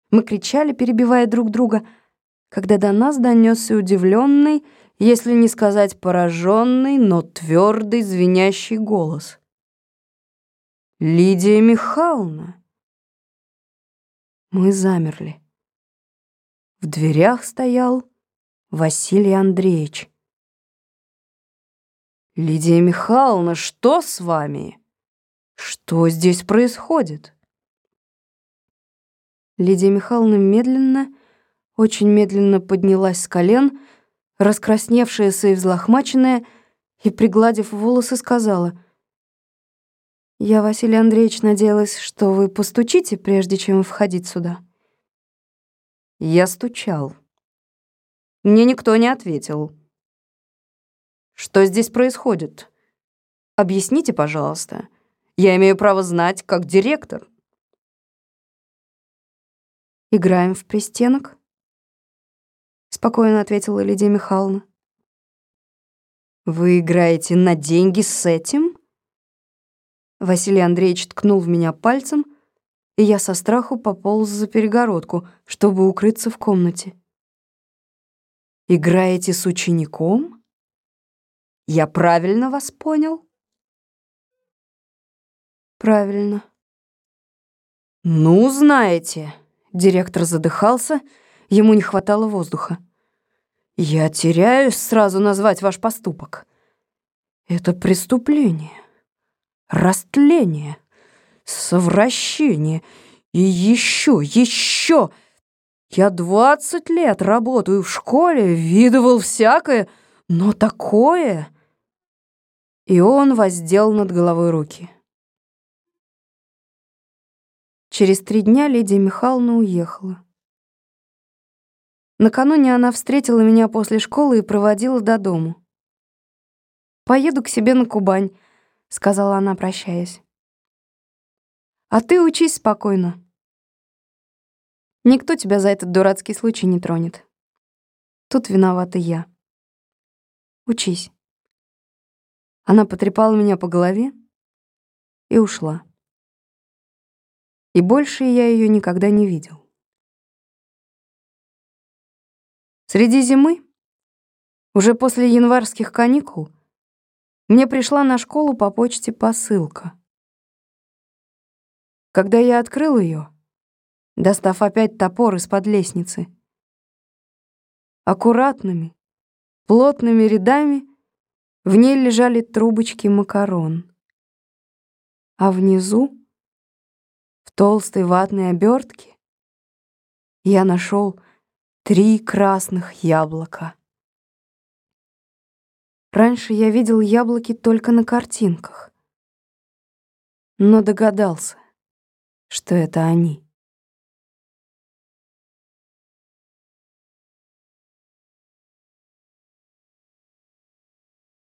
Мы кричали, перебивая друг друга, когда до нас донесся удивленный, если не сказать пораженный, но твердый, звенящий голос. «Лидия Михайловна!» Мы замерли. В дверях стоял Василий Андреевич. «Лидия Михайловна, что с вами? Что здесь происходит?» Лидия Михайловна медленно, очень медленно поднялась с колен, раскрасневшаяся и взлохмаченная, и, пригладив волосы, сказала: «Я, Василий Андреевич, надеялась, что вы постучите, прежде чем входить сюда». Я стучал. Мне никто не ответил. «Что здесь происходит? Объясните, пожалуйста. Я имею право знать, как директор». «Играем в пристенок», — спокойно ответила Лидия Михайловна. «Вы играете на деньги с этим?» Василий Андреевич ткнул в меня пальцем, и я со страху пополз за перегородку, чтобы укрыться в комнате. «Играете с учеником? Я правильно вас понял?» «Правильно». «Ну, знаете...» — директор задыхался, ему не хватало воздуха. «Я теряюсь сразу назвать ваш поступок. Это преступление, растление, совращение и еще. Я 20 лет работаю в школе, видывал всякое, но такое...» И он воздел над головой руки. Через 3 дня Лидия Михайловна уехала. Накануне она встретила меня после школы и проводила до дому. «Поеду к себе на Кубань», — сказала она, прощаясь. «А ты учись спокойно. Никто тебя за этот дурацкий случай не тронет. Тут виновата я. Учись». Она потрепала меня по голове и ушла. И больше я ее никогда не видел. Среди зимы, уже после январских каникул, мне пришла на школу по почте посылка. Когда я открыл ее, достав опять топор из-под лестницы, аккуратными, плотными рядами в ней лежали трубочки макарон, а внизу, в толстой ватной обертке, я нашел 3 красных яблока. Раньше я видел яблоки только на картинках, но догадался, что это они.